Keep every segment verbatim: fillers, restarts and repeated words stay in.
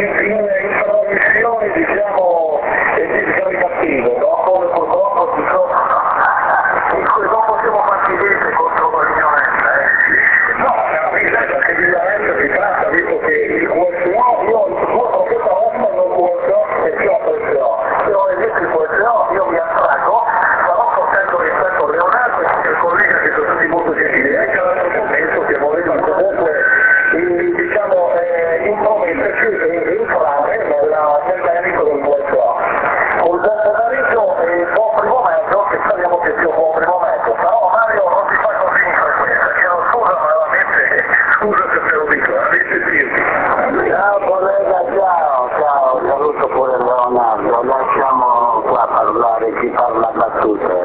trasmissioni diciamo è cattivo, dopo purtroppo purtroppo non possiamo farci niente contro l'ignoranza, eh? No, perché di ignoranza si tratta, visto che il Q S O, io il suo questa volta non Q S O e più a Q S O, se ho detto il Q S O io mi attraggo, starò portando rispetto a Leonardo e il collega che sono stati molto gentili, anche all'altro momento che volevano comunque diciamo eh, intrometterci e entrare nel merito del Q S O. Col personalismo e buon primo mezzo, che speriamo che sia un buon primo mezzo, però Mario non ti fa così in frequenza, chiedo scusa veramente, scusa se te lo dico, a risentirti. Ciao collega, ciao, ciao, saluto pure Leonardo, lasciamo qua parlare chi parla battute.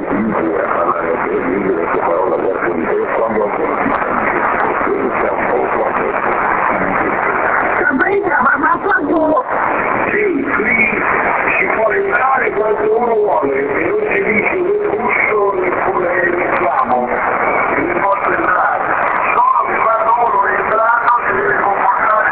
Ma, ma quando... Sì, qui si può entrare quando uno vuole, e non si dice un gusto neppure reclamo, si può entrare. Solo che quando uno è entrato si deve comportare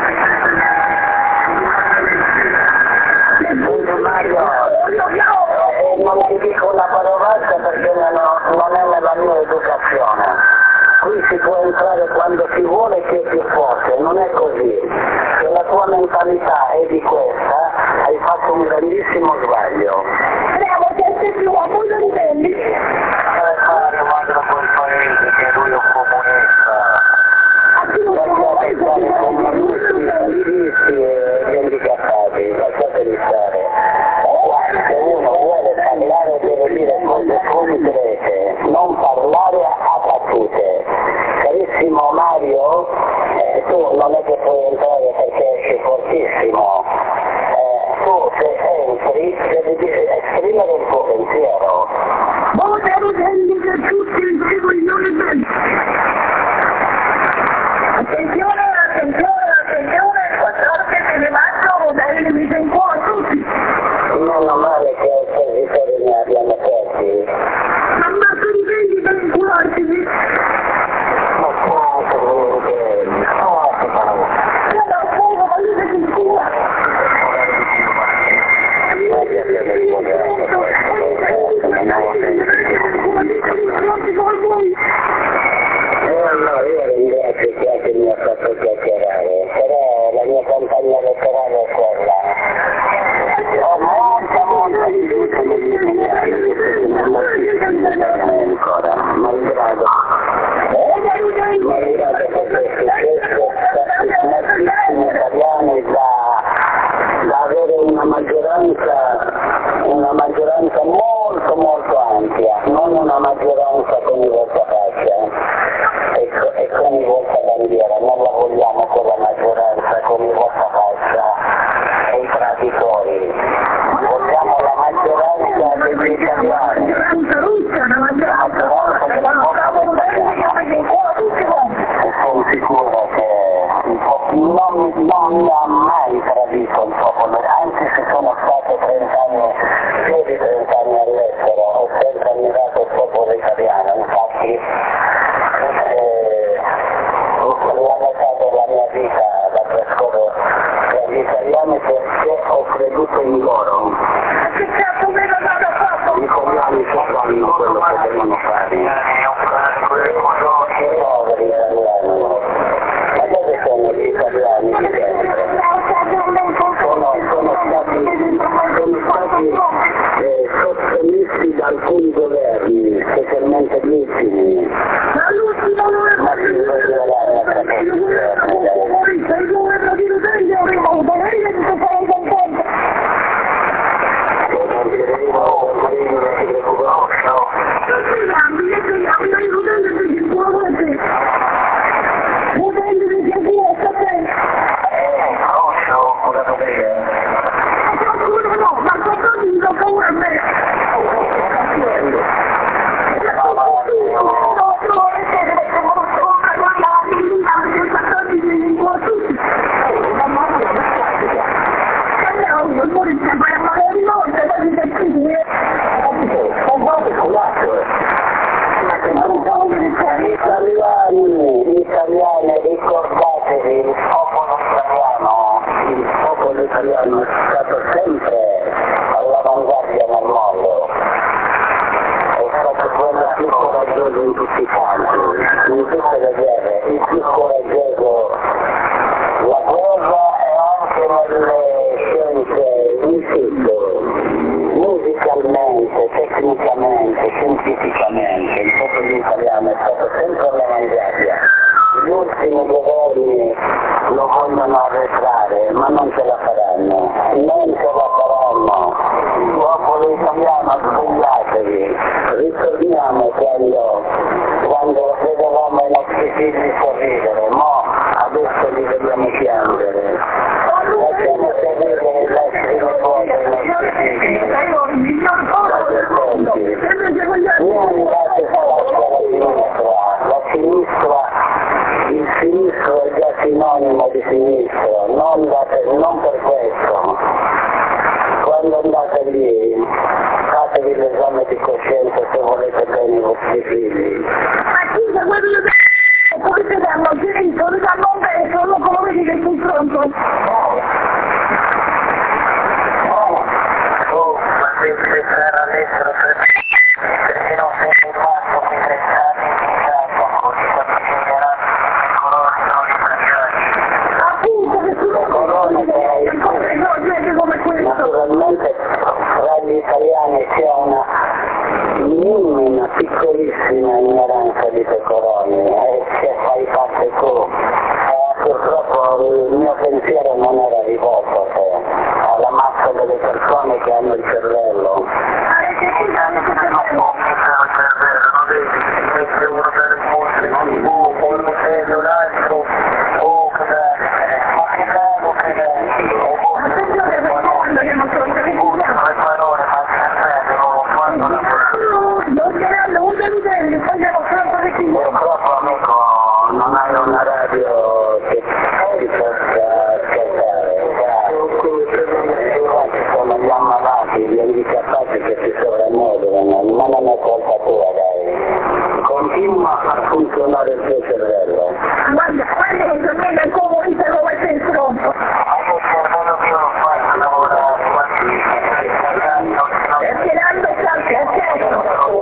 Mario, non ti dico una parolaccia perché non è nella mia educazione. Qui si può entrare quando si vuole che è più forte, non è così. Se la tua mentalità è di questa, hai fatto un grandissimo sbaglio. Bravo, sei più a mondo di belli. Eh, Mario, guarda quel paese che lui è un comunista. Lasciate stare con gli inizi e gli handicappati, lasciateli stare. Se uno vuole parlare deve dire cose concrete, non parlare a battute. Carissimo Mario, eh, tu non è che puoi entrare perché esci fortissimo, eh, tu se entri devi dire, esprimere il tuo pensiero. Ma devo dire che tutti i coglioni belli. Attenzione, attenzione, attenzione, guardate che ne mangio, dai, mi sei un po' a tutti. Non male che i servitori ne abbiano persi. Ma ammazzo di belli per incularti. Ma quanto volete, quanto parole. Io da un fuoco, ma io sei in culo. E allora io ringrazio chi è che mi ha fatto chiacchierare, però la mia campagna elettorale è quella. Ho molta, molta fiducia negli italiani, perché non lo si ancora, malgrado. Malgrado questo è successo, tantissimi italiani da, da avere una maggioranza, una maggioranza molto molto ampia, non una maggioranza con i volta faccia e, e con i volta bandiera, non la vogliamo con la maggioranza, con i volta faccia e i traditori, vogliamo la maggioranza degli italiani, la maggioranza della popolazione italiana. E sono sicuro che non, non mi ha mai tradito il popolo, anche se sono stato trenta anni, più di trenta anni all'estero, ho sempre ammirato il popolo italiano, infatti eh, la metà della mia vita la trascorro tra gli italiani perché ho creduto in loro. Che cazzo me lo vado a fatto? I coglioni sapranno quello che devono fare. I poveri italiani. Ma dove sono gli italiani di sempre? Sono, sono stati italiano è stato sempre all'avanguardia nel mondo, è stato quello più coraggioso in tutti i campi, in tutte le guerre, il più coraggioso. La guerra è anche nelle scienze, in tutto, musicalmente, tecnicamente, scientificamente, il popolo italiano è stato sempre all'avanguardia. Gli ultimi governi lo vogliono arretrare, ma non ce la faranno, non ce la faranno. Il popolo italiano, svegliatevi, ritorniamo quando, quando vedevamo i nostri figli sorridere, mo adesso li vediamo piangere. Facciamo vedere le lacrime buone ai nostri figli. Non andate forza la sinistra, la sinistra, il sinistro è già sinonimo di sinistro, non, date, non per questo. Quando andate lì, fatevi l'esame di coscienza se volete bene i vostri figli. Ma scusa, quello che poi ti danno il diritto, ti danno un peso, non come vedi che sul fronte. Oh, ma devi stare all'estero perché non sei rimasto qui trent'anni in Italia, così capirà coloro non italiani. Appunto, che tu non conosci gente come questo. Naturalmente tra gli italiani c'è una minima, piccolissima ignoranza di pecoroni, e se fai parte tu. Eh, purtroppo il mio pensiero non era rivolto a te, alla massa delle persone che hanno il cervello. Mette uno per il mondo, o uno per l'altro, o che ma che bello che Attenzione per quando che non sono le parole fanno quando la non saranno un deludelli, poi siamo sempre di qui. Purtroppo amico non hai una radio che ti possa ascoltare, infatti sono gli ammalati, gli handicappati che si sovrammodulano, ma non è colpa tua dai. Continua a funzionare il tuo cervello. Guarda, guarda che per me è come un cervello come sei stronzo. Perché l'anno sta al testo.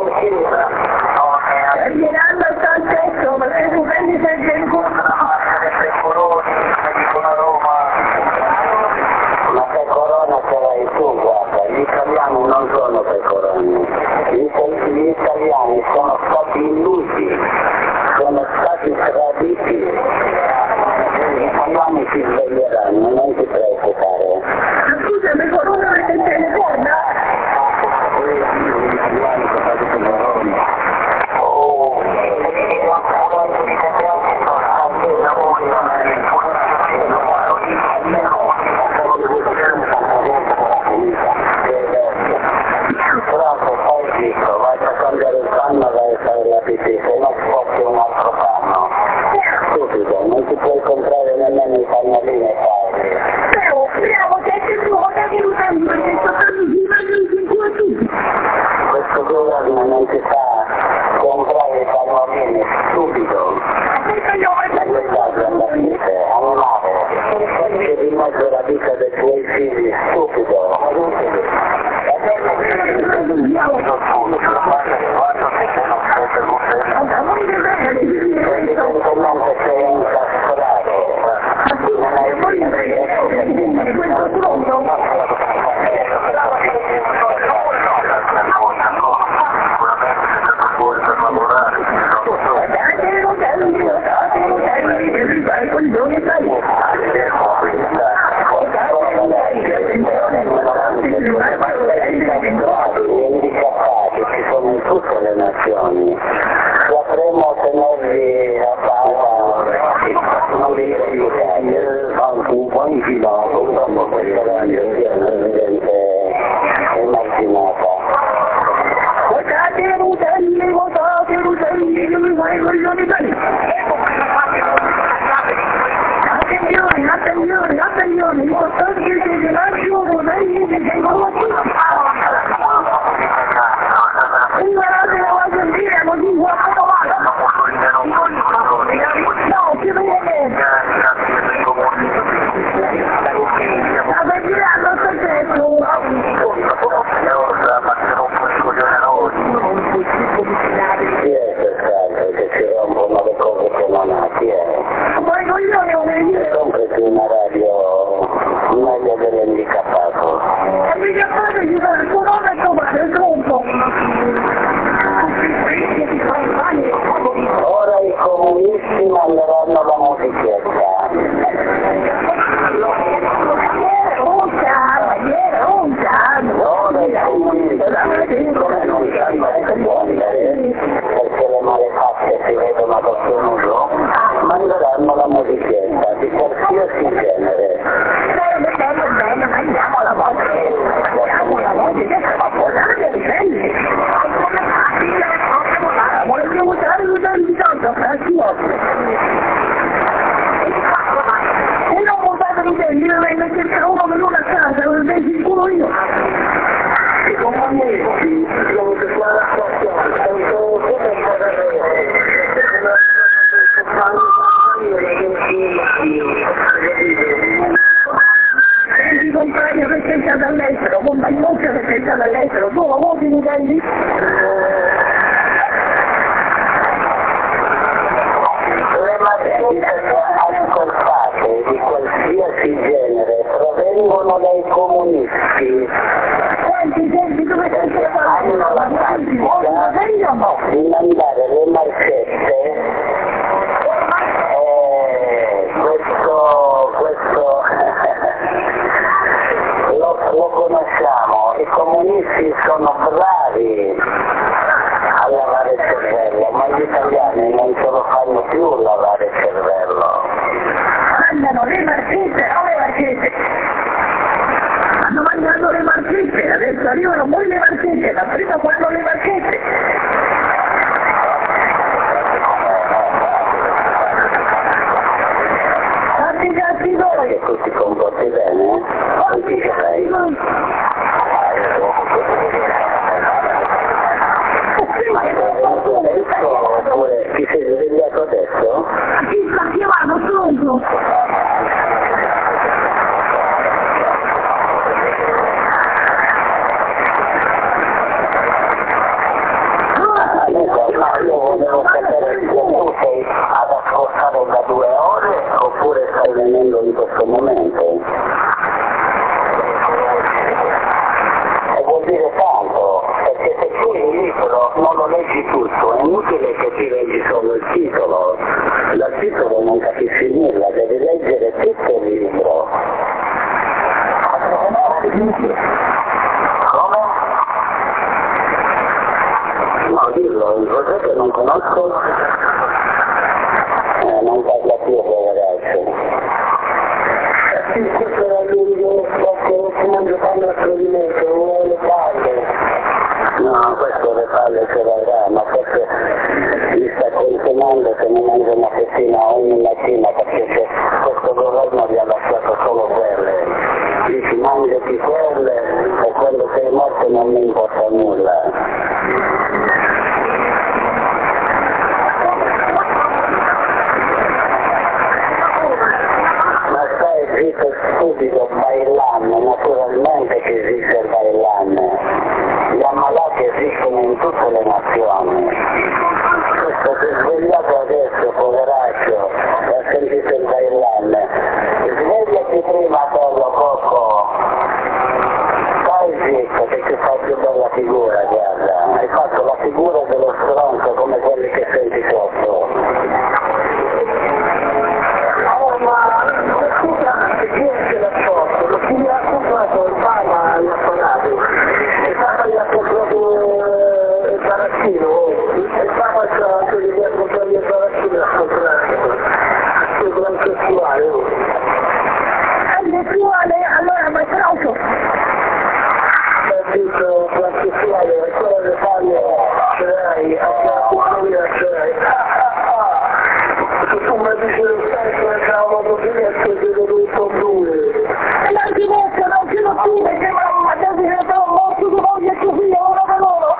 Perché l'anno sta al testo, perché tu prendi sempre il culo. Ma pecorona ce l'hai tu, guarda, gli italiani non sono pecoroni, gli, gli italiani sono stati illusi, sono stati traditi, gli italiani si sveglieranno, non ti preoccupare. Scusa, mi corona perché te ne guarda? Gli italiani sono stati pecoroni. Oh, Pronto, fai dico, vai a cambiare il panno e vai a fare la pipì, se no sposti un altro panno. Stupido, non ti puoi comprare nemmeno i pannolini e farli. Bravo, bravo, che sei tu, che ti usi, perché sto tanto di immagini in cuore tutti. Questo governo non ti fa comprare i pannolini, stupido. Aspetta io, Ma che fai alla vita, animale? Che di mezzo la vita dei tuoi figli, stupido. Evidentemente sei incastrato, non hai handicappati ci sono in tutte le nazioni, sapremo tenerli a bada, non li aiutare, anche un po' infilato, purtroppo questa radio sia un'evidente immaginata. Votate Rutelli, votate Rutelli, io mi fai coglioni belli. Attenzione, attenzione, attenzione, l'importante è che il raggio Rutelli si tengono qui. Imparate la Argentina, così guardate male. No, che bene. mangiare all'estero, tu lo voti in Italia? Le marchette ascoltate di qualsiasi genere provengono dai comunisti. Senti, senti, dove sei Hanno la tattica di mandare le marchette e questo, questo lo, lo conosciamo, i comunisti sono bravi a lavare il cervello, ma gli italiani non ce lo fanno più lavare il cervello. Mandano le marchette, o le marchette? Stanno mangiando le marchette, adesso arrivano poi le marchette, ma prima fanno le marchette. Fatti i cazzi voi! Che tu ti comporti bene? Fatti i cazzi voi! Ma sei venuto adesso oppure ti sei svegliato adesso? Chi sta chiamando pronto? Ma io volevo sapere se tu sei ad ascoltare da due ore oppure stai venendo in questo momento. E vuol dire tanto, perché se tu il libro non lo leggi tutto, è inutile che ti leggi solo il titolo. Dal titolo non capisci nulla, devi leggere tutto il libro. Come? No, dillo, il cos'è che non conosco? Eh, non parla più quel ragazzo. Sì, questo era lungo, poco, come fanno a tradimento, non le palle. No, questo le palle ce l'avrà, ma forse gli sta consumando se non mangia una fettina ogni mattina, perché se questo governo gli ha lasciato solo quelle. Dici mangiati quelle e quando sei morto non mi importa nulla. Zitto stupido Bailan, naturalmente che esiste il Bailan, gli ammalati esistono in tutte le nazioni. Questo si è svegliato adesso, poveraccio, e ha sentito il Bailan. Svegliati prima, bello Coco, stai zitto che ti fai più bella figura, guarda, hai fatto la figura dello stronzo come quelli che senti sotto. Oh, ma chi è che l'ha fatto? Lo chi l'ha comprato il Papa gli ha pagato, il Papa gli ha comprato il barattino, il Papa c'ha anche gli ha comprato il barattino e ha comprato il gran sessuale. Il sessuale, allora ma troppo! Ho detto gran sessuale, ancora le palle ce l'hai, ancora ce l'hai. Se tu mi dici lo stesso che cavolo finesco ti vedo tutto blu. E la finestra non ci lo più perché mamma ti ha detto un morto di voglia tuo figlio, ora per loro.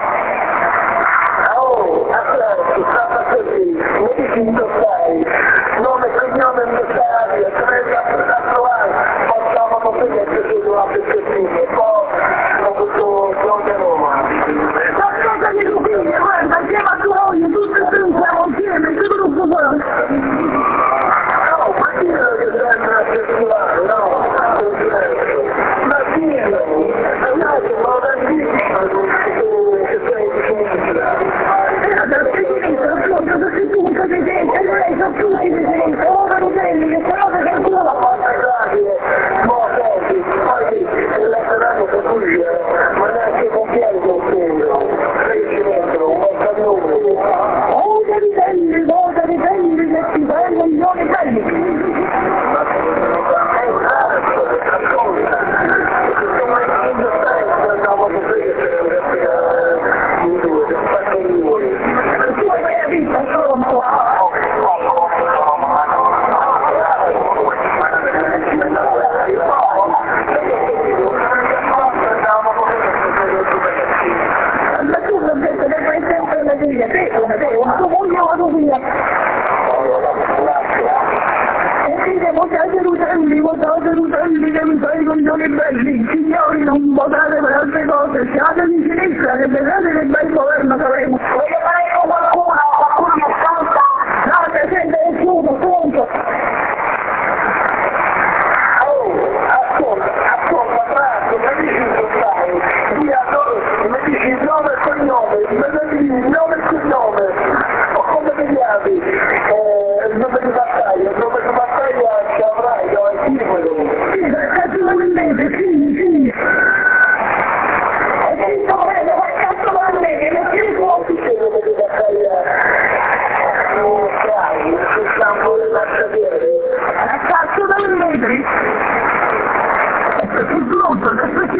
Oh, aspetta, stava così, mi dici indossai, nome e cognome indossai, tre da trovare, facciamo così che ti vedo la pezzettina, poi ho avuto Gioia Roma. Qualcosa di tuo figlio, guarda, insieme a tua voglia, tutti e tre siamo insieme, che gruppo sono? No, ma dillo che sembra sessuale, no? Ma dillo, ragazzi, ma da dillo che sei di sinistra. Era dal sinistra, appunto, da sinistra di gente, lei sono tutti di sinistra, ora non vedi che se no che sei tu la porta grazie, ma senti, poi l'altro per cui, ma neanche con piedi con quello, sei dentro, un battaglione. Oda di belli, oda di belli, che ti vengono gli occhi belli. Signori, non votate per altre cose,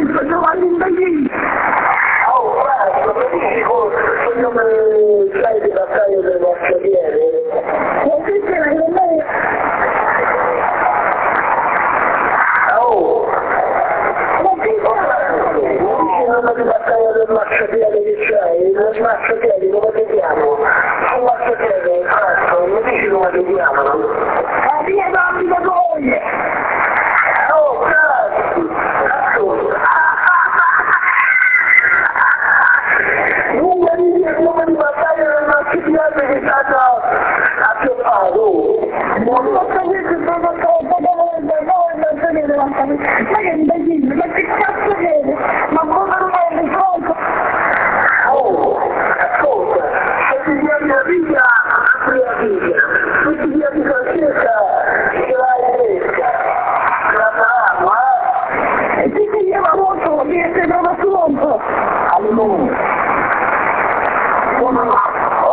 visto Giovanni Imbagini. Oh, guarda, mi dici come sai di battaglia del marciapiede? Non si c'era con me. Oh! Non si Non di battaglia del marciapiede che c'hai, il marciapiede come ti chiamano? Il marciapiede, cazzo, mi dici come ti chiamano? La mia donna moglie. Oh, cazzo! Cazzo! Nulla di dire il nome di battaglia del marciapiede che è stato acchioppato! Non lo sapete se sono troppo dolente, no, non sapete la sapete. Ma che Imbagini, ma che cazzo viene? Ma come non è il pronto? Oh, ascolta, se ti chiami la figlia, apri la figlia. Se ti chiami Francesca, ce l'hai fresca. La faranno, eh? E chi si chiama molto, mi è sembrato pronto. Allora. Pronto?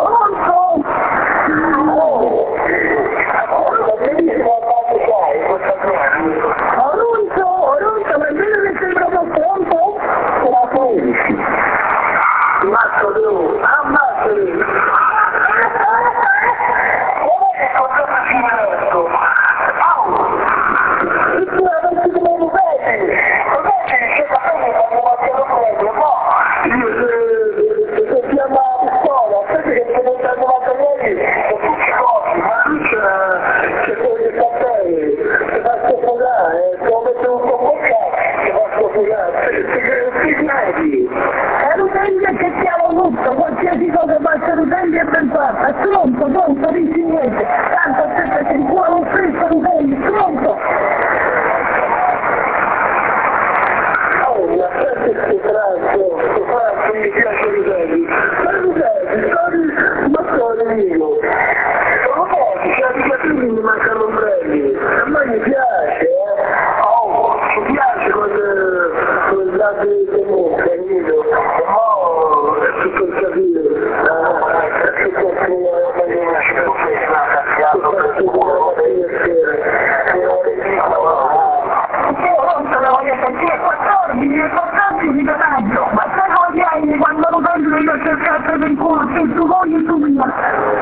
Oh, ascolta, benissimo a parte c'hai questa cosa. Oronzo, Oronzo, ma è vero che sei proprio pronto? Se la pensi. Ammazzo tu, ammazzali. Oh, cosa facciamo adesso? Oh! E tu adesso come lo vedi? Lo vedi che fa bene quando guardi lo prendo, no? Io se, se ti chiama la pistola, aspetta che ti metto a novanta ieri e tu ci corri, ma lui c'è, c'è quello che sta bene, ti fa soffocare, ti ho messo un po' bocca, ti fa soffocare, ti credi? È l'utente che chiama tutto, qualsiasi cosa basta l'utente è ben fatta. È pronto, pronto, dici niente. Tanto aspetta che il cuore lo stesso l'utente, pronto. Oh, mi aspetti sto Franco, sto Franco mi piace l'utenti. Ma l'utenti, sono, ma sono amico. Sono pochi, c'è di cattivi mi mancano ombrelli. A me mi piace, eh. Oh, mi piace quel, quel lato di comunque, capito? Oh, è tutto il capire. È tutto il capire, ma io non ci devo fare una cazziata per il culo, per il Pronto, la voglio sentire quattordici, quattordici di maggio. Ma sai come vieni quando l'utente mi mette il cazzo del culo, se tu voglio tu mia.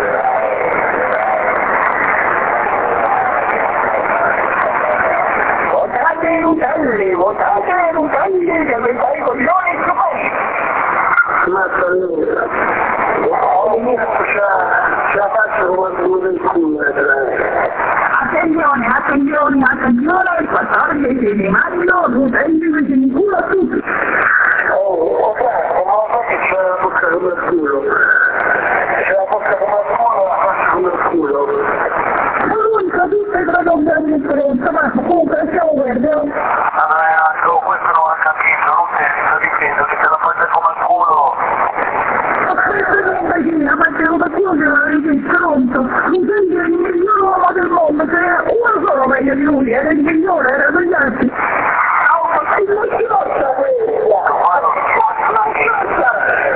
Votate i utelli, votate i utelli, che mi fai coglioni e coglioni. Mazza nuda. Oh, ce la faccio come il culo del culo, eh. Attenzione, attenzione, attenzione, il quattordici di maggio l'utente mi si incula tutti. Oh, oh Franco, ma lo so che c'è la bocca come il culo. C'è la bocca come il culo e la faccia come il culo. Comunque tu sei proprio un bel differenza, ma comunque siamo verde. Allora, questo non l'ha capito, non te, sto dicendo che te la faccia come il culo. Ma questo è un'indagina, ma c'è una cosa che avete pronto. L'utente è il miglior uomo del mondo, ce n'era uno solo meglio di lui, era il migliore, era degli altri. No, ma sei non ci possa questa! Ma non ci possa questa!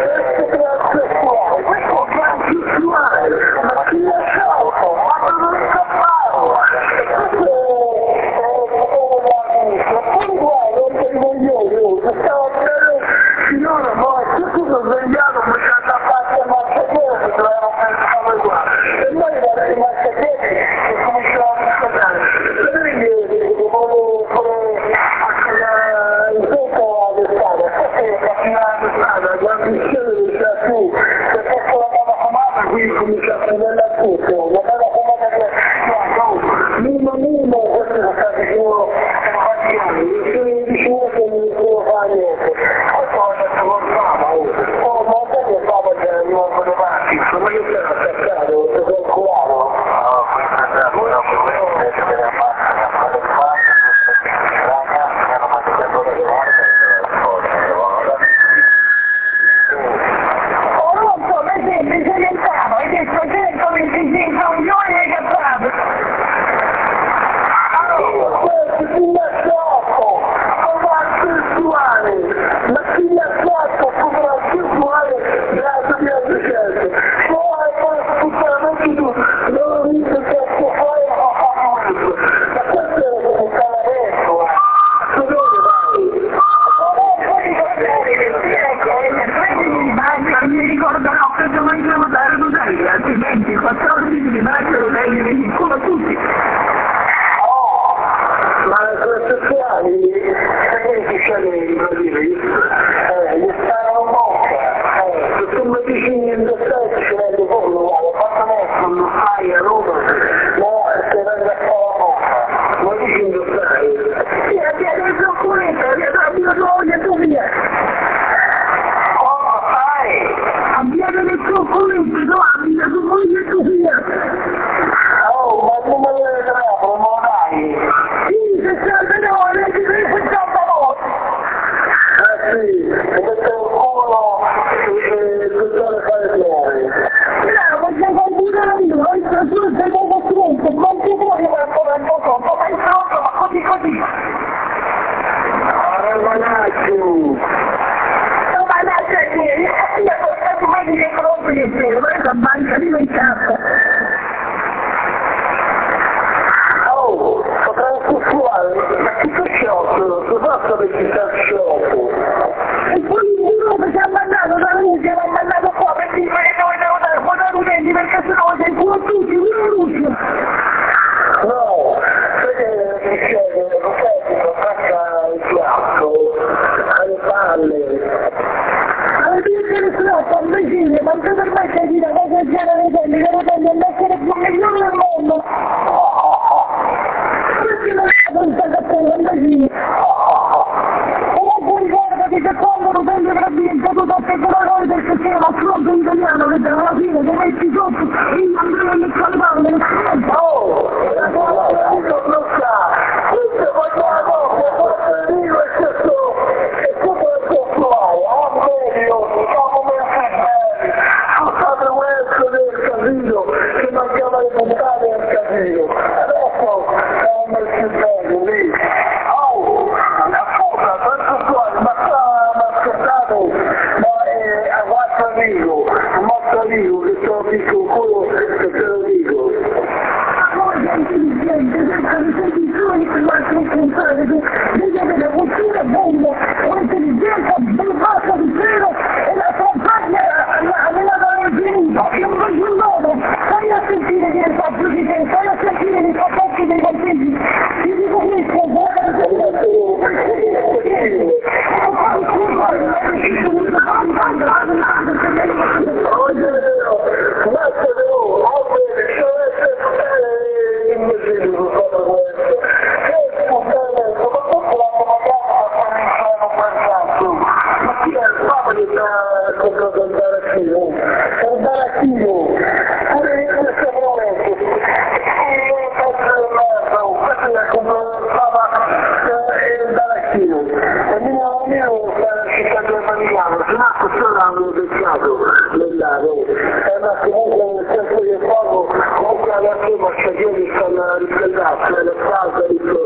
Questo è un più suave, ma chi è sciolto? Ma non lo so fare! Questo è chiaro, eh, ma comunque nel senso che poco, comunque adesso i masciatori stanno riscaldando, le case,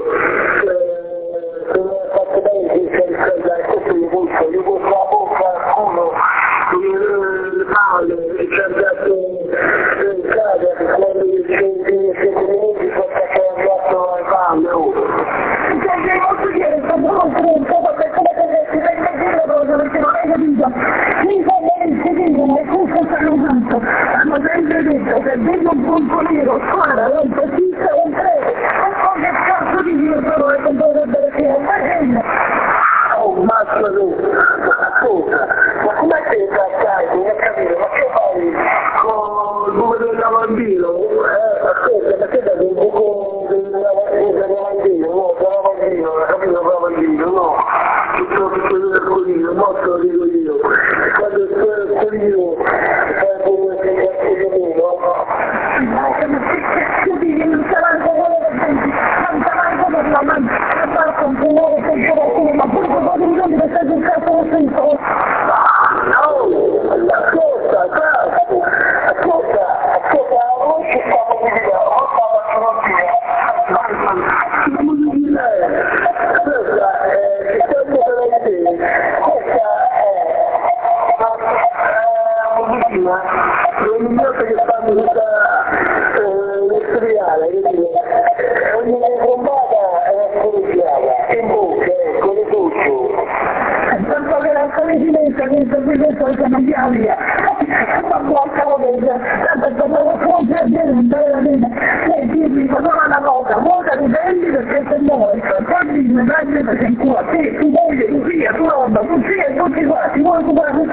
se non è fatto bene si sta riscaldando, questo gli puzza, gli puzza la bocca, il culo, le palle, il cervello in casa, quando gli cinque minuti sta facendo il gatto alle palle, oh. Perché posso dire, sto molto pronto, perché come se si vede dire cosa, perché non hai capito. Mi fa bene il sedere, le cose stanno tanto. Hanno sempre detto che vedo un punto nero, spara, rompe, fissa, un treno. Non so che cazzo di dire però che dovrebbe essere un marino. Oh, mazza tu, ascolta, ma com'è che trattai, non ho capito, ma che fai con il buco del lavandino? Eh, ascolta, ma che dai un buco del lavandino, no, del lavandino, ho capito il lavandino, no, tutto tutto il colino, no, te lo dico io, e quando il colino fai come se fosse colino, Ma che cazzo di dire, non sarà anche quello che senti, non sarà anche per la mano, non sarà con quello che senti qualcuno, ma pure con quattro milioni che stai sul cazzo lo sento. no, ascolta, cazzo, ascolta, ascolta, non ci stiamo di dire, non stavo a stiamo di dire, questa è, che tempo te lo dici, questa è una musichina, un minuto che fanno tutta industriale, ogni bombata è una scorreggiata, in bocca, con il tuccio. Tanto che la coincidenza che sto questo che non via via, ma blocca lo vede, tanto che non può perdere un bel bene, lei dirmi solo una cosa, molta dipende perché sei morto, poi mi dai perché in cuore, te, tu moglie, tu figlia, tu roba, tu figlia, tutti quanti, vuoi tu